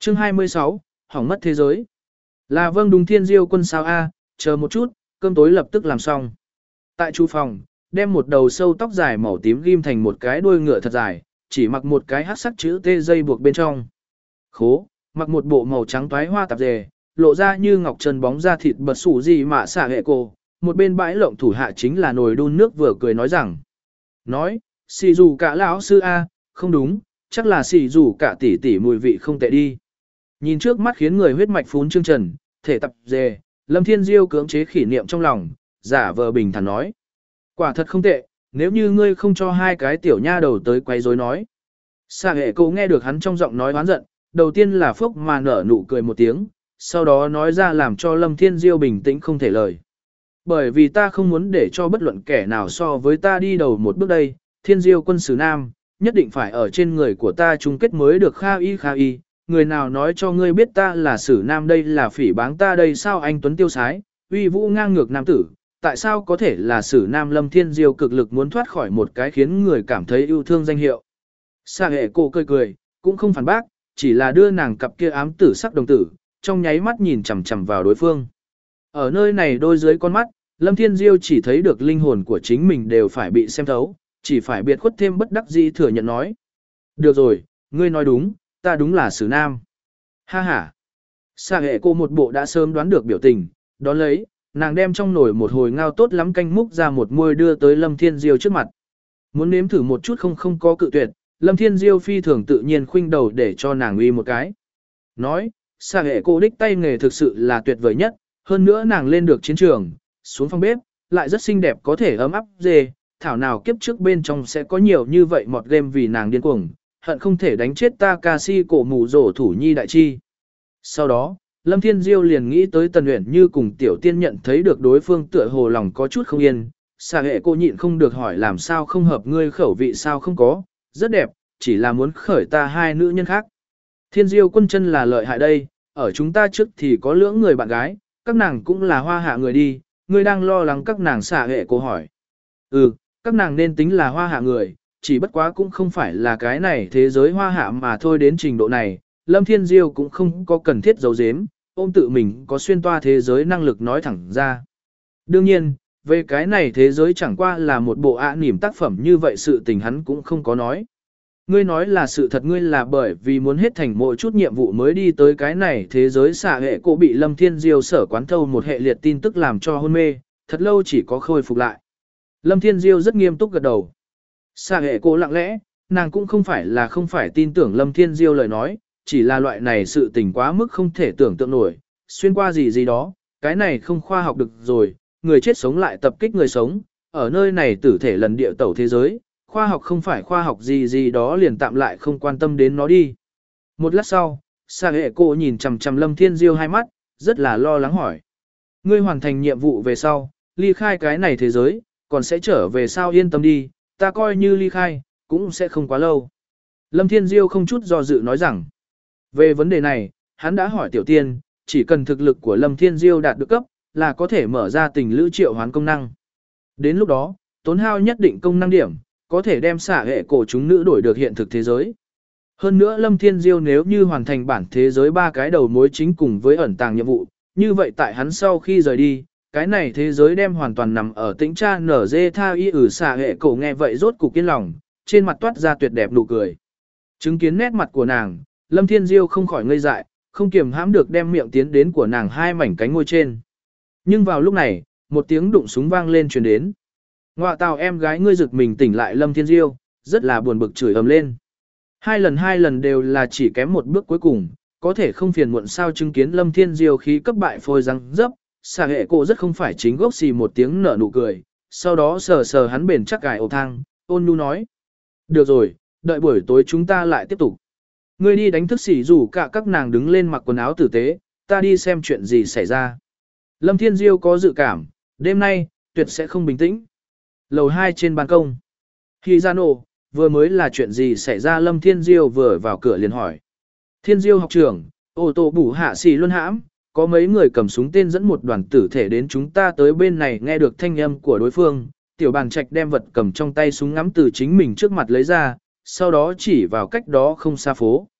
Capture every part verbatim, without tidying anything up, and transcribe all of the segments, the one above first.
Chương hai mươi sáu, hỏng mất thế giới. Là vâng đúng Thiên Diêu quân sao a, chờ một chút, cơm tối lập tức làm xong. Tại chu phòng, đem một đầu sâu tóc dài màu tím ghim thành một cái đuôi ngựa thật dài, chỉ mặc một cái hắc sắc chữ T dây buộc bên trong. Khố, mặc một bộ màu trắng toái hoa tạp dề, lộ ra như ngọc trần bóng da thịt bật sủ gì mà xả hệ cô. Một bên bãi lộng thủ hạ chính là nồi đun nước vừa cười nói rằng. Nói, xì dù cả lão sư a, không đúng, chắc là xì dù cả tỷ tỷ mùi vị không tệ đi. Nhìn trước mắt khiến người huyết mạch phún trương trần, thể tập dề, Lâm Thiên Diêu cưỡng chế khỉ niệm trong lòng, giả vờ bình thản nói. Quả thật không tệ, nếu như ngươi không cho hai cái tiểu nha đầu tới quấy rối nói. Xà hệ cô nghe được hắn trong giọng nói oán giận, đầu tiên là phốc mà nở nụ cười một tiếng, sau đó nói ra làm cho Lâm Thiên Diêu bình tĩnh không thể lời. Bởi vì ta không muốn để cho bất luận kẻ nào so với ta đi đầu một bước đây, Thiên Diêu quân sứ nam, nhất định phải ở trên người của ta chung kết mới được kha y kha y, người nào nói cho ngươi biết ta là sử nam đây là phỉ báng ta đây sao anh Tuấn tiêu sái, uy vũ ngang ngược nam tử, tại sao có thể là sử nam Lâm Thiên Diêu cực lực muốn thoát khỏi một cái khiến người cảm thấy yêu thương danh hiệu. Sa hệ cô cười cười, cũng không phản bác, chỉ là đưa nàng cặp kia ám tử sắc đồng tử, trong nháy mắt nhìn chằm chằm vào đối phương. Ở nơi này đôi dưới con mắt, Lâm Thiên Diêu chỉ thấy được linh hồn của chính mình đều phải bị xem thấu, chỉ phải biệt khuất thêm bất đắc dĩ thừa nhận nói. Được rồi, ngươi nói đúng, ta đúng là sử nam. Ha ha. Sa hệ cô một bộ đã sớm đoán được biểu tình, đón lấy, nàng đem trong nồi một hồi ngao tốt lắm canh múc ra một môi đưa tới Lâm Thiên Diêu trước mặt. Muốn nếm thử một chút không không có cự tuyệt, Lâm Thiên Diêu phi thường tự nhiên khuynh đầu để cho nàng uy một cái. Nói, sa hệ cô đích tay nghề thực sự là tuyệt vời nhất, hơn nữa nàng lên được chiến trường, xuống phòng bếp, lại rất xinh đẹp có thể ấm áp dê, thảo nào kiếp trước bên trong sẽ có nhiều như vậy mọt game vì nàng điên cuồng, hận không thể đánh chết Takashi cổ mù rổ thủ nhi đại chi. Sau đó, Lâm Thiên Diêu liền nghĩ tới Tần Uyển Như cùng tiểu tiên nhận thấy được đối phương tựa hồ lòng có chút không yên, xà hệ cô nhịn không được hỏi làm sao không hợp ngươi khẩu vị sao không có, rất đẹp, chỉ là muốn khởi ta hai nữ nhân khác. Thiên Diêu quân chân là lợi hại đây, ở chúng ta trước thì có lưỡng người bạn gái, các nàng cũng là hoa hạ người đi, ngươi đang lo lắng các nàng xà hệ cô hỏi. Ừ, các nàng nên tính là hoa hạ người, chỉ bất quá cũng không phải là cái này thế giới hoa hạ mà thôi đến trình độ này, Lâm Thiên Diêu cũng không có cần thiết giấu giếm, ôm tự mình có xuyên toa thế giới năng lực nói thẳng ra. Đương nhiên, về cái này thế giới chẳng qua là một bộ ạ nỉm tác phẩm như vậy sự tình hắn cũng không có nói. Ngươi nói là sự thật ngươi là bởi vì muốn hết thành mỗi chút nhiệm vụ mới đi tới cái này thế giới xạ hệ cô bị Lâm Thiên Diêu sở quán thâu một hệ liệt tin tức làm cho hôn mê, thật lâu chỉ có khôi phục lại. Lâm Thiên Diêu rất nghiêm túc gật đầu. Xạ hệ cô lặng lẽ, nàng cũng không phải là không phải tin tưởng Lâm Thiên Diêu lời nói, chỉ là loại này sự tình quá mức không thể tưởng tượng nổi, xuyên qua gì gì đó, cái này không khoa học được rồi, người chết sống lại tập kích người sống, ở nơi này tử thể lần địa tẩu thế giới, khoa học không phải khoa học gì gì đó liền tạm lại không quan tâm đến nó đi. Một lát sau, Sa hệ cô nhìn chằm chằm Lâm Thiên Diêu hai mắt, rất là lo lắng hỏi. Ngươi hoàn thành nhiệm vụ về sau, ly khai cái này thế giới, còn sẽ trở về sao yên tâm đi, ta coi như ly khai, cũng sẽ không quá lâu. Lâm Thiên Diêu không chút do dự nói rằng, về vấn đề này, hắn đã hỏi tiểu tiên, chỉ cần thực lực của Lâm Thiên Diêu đạt được cấp, là có thể mở ra tình lữ triệu hoán công năng. Đến lúc đó, tốn hao nhất định công năng điểm, có thể đem xả hệ cổ chúng nữ đổi được hiện thực thế giới. Hơn nữa Lâm Thiên Diêu nếu như hoàn thành bản thế giới ba cái đầu mối chính cùng với ẩn tàng nhiệm vụ, như vậy tại hắn sau khi rời đi, cái này thế giới đem hoàn toàn nằm ở tĩnh tra nở dê tha y ử xả hệ cổ nghe vậy rốt cục kiên lòng, trên mặt toát ra tuyệt đẹp nụ cười. Chứng kiến nét mặt của nàng, Lâm Thiên Diêu không khỏi ngây dại, không kiềm hãm được đem miệng tiến đến của nàng hai mảnh cánh môi trên. Nhưng vào lúc này, một tiếng đụng súng vang lên truyền đến. Ngoạ tào em gái ngươi giật mình tỉnh lại Lâm Thiên Diêu, rất là buồn bực chửi ầm lên. Hai lần hai lần đều là chỉ kém một bước cuối cùng, có thể không phiền muộn sao chứng kiến Lâm Thiên Diêu khí cấp bại phôi răng dấp, xà hệ cổ rất không phải chính gốc xì một tiếng nở nụ cười, sau đó sờ sờ hắn bền chắc gài ổ thang, ôn nhu nói. Được rồi, đợi buổi tối chúng ta lại tiếp tục. Ngươi đi đánh thức xỉ rủ cả các nàng đứng lên mặc quần áo tử tế, ta đi xem chuyện gì xảy ra. Lâm Thiên Diêu có dự cảm, đêm nay, tuyệt sẽ không bình tĩnh. Lầu hai trên ban công. Khi ra nổ, vừa mới là chuyện gì xảy ra Lâm Thiên Diêu vừa vào cửa liền hỏi. Thiên Diêu học trưởng, ô tô bủ hạ xì luân hãm, có mấy người cầm súng tên dẫn một đoàn tử thể đến chúng ta tới bên này nghe được thanh âm của đối phương. Tiểu bàn trạch đem vật cầm trong tay súng ngắm từ chính mình trước mặt lấy ra, sau đó chỉ vào cách đó không xa phố.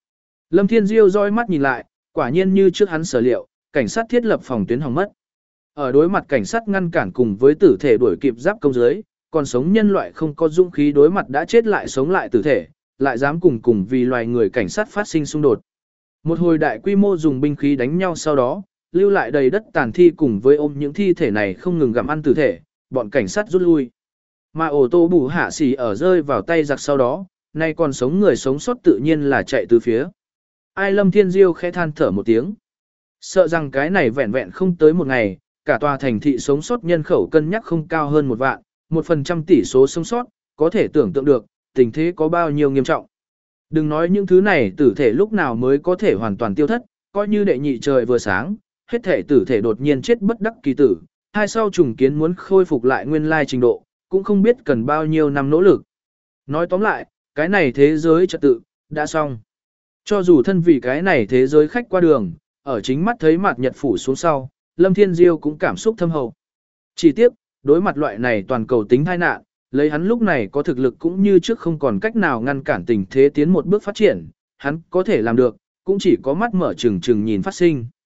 Lâm Thiên Diêu roi mắt nhìn lại, quả nhiên như trước hắn sở liệu, cảnh sát thiết lập phòng tuyến hỏng mất. Ở đối mặt cảnh sát ngăn cản cùng với tử thể đuổi kịp giáp công dưới, còn sống nhân loại không có dũng khí đối mặt đã chết lại sống lại tử thể, lại dám cùng cùng vì loài người cảnh sát phát sinh xung đột. Một hồi đại quy mô dùng binh khí đánh nhau sau đó, lưu lại đầy đất tàn thi cùng với ôm những thi thể này không ngừng gặm ăn tử thể, bọn cảnh sát rút lui. Mà ổ tô bù hạ xỉ ở rơi vào tay giặc sau đó, nay còn sống người sống sót tự nhiên là chạy từ phía. Ai Lâm Thiên Diêu khẽ than thở một tiếng. Sợ rằng cái này vẹn vẹn không tới một ngày, cả tòa thành thị sống sót nhân khẩu cân nhắc không cao hơn một vạn, một phần trăm tỷ số sống sót, có thể tưởng tượng được, tình thế có bao nhiêu nghiêm trọng. Đừng nói những thứ này tử thể lúc nào mới có thể hoàn toàn tiêu thất, coi như đệ nhị trời vừa sáng, hết thể tử thể đột nhiên chết bất đắc kỳ tử, hai sau trùng kiến muốn khôi phục lại nguyên lai trình độ, cũng không biết cần bao nhiêu năm nỗ lực. Nói tóm lại, cái này thế giới trật tự, đã xong. Cho dù thân vì cái này thế giới khách qua đường, ở chính mắt thấy mặt nhật phủ xuống sau, Lâm Thiên Diêu cũng cảm xúc thâm hậu. Chỉ tiếc, đối mặt loại này toàn cầu tính tai nạn, lấy hắn lúc này có thực lực cũng như trước không còn cách nào ngăn cản tình thế tiến một bước phát triển, hắn có thể làm được, cũng chỉ có mắt mở trừng trừng nhìn phát sinh.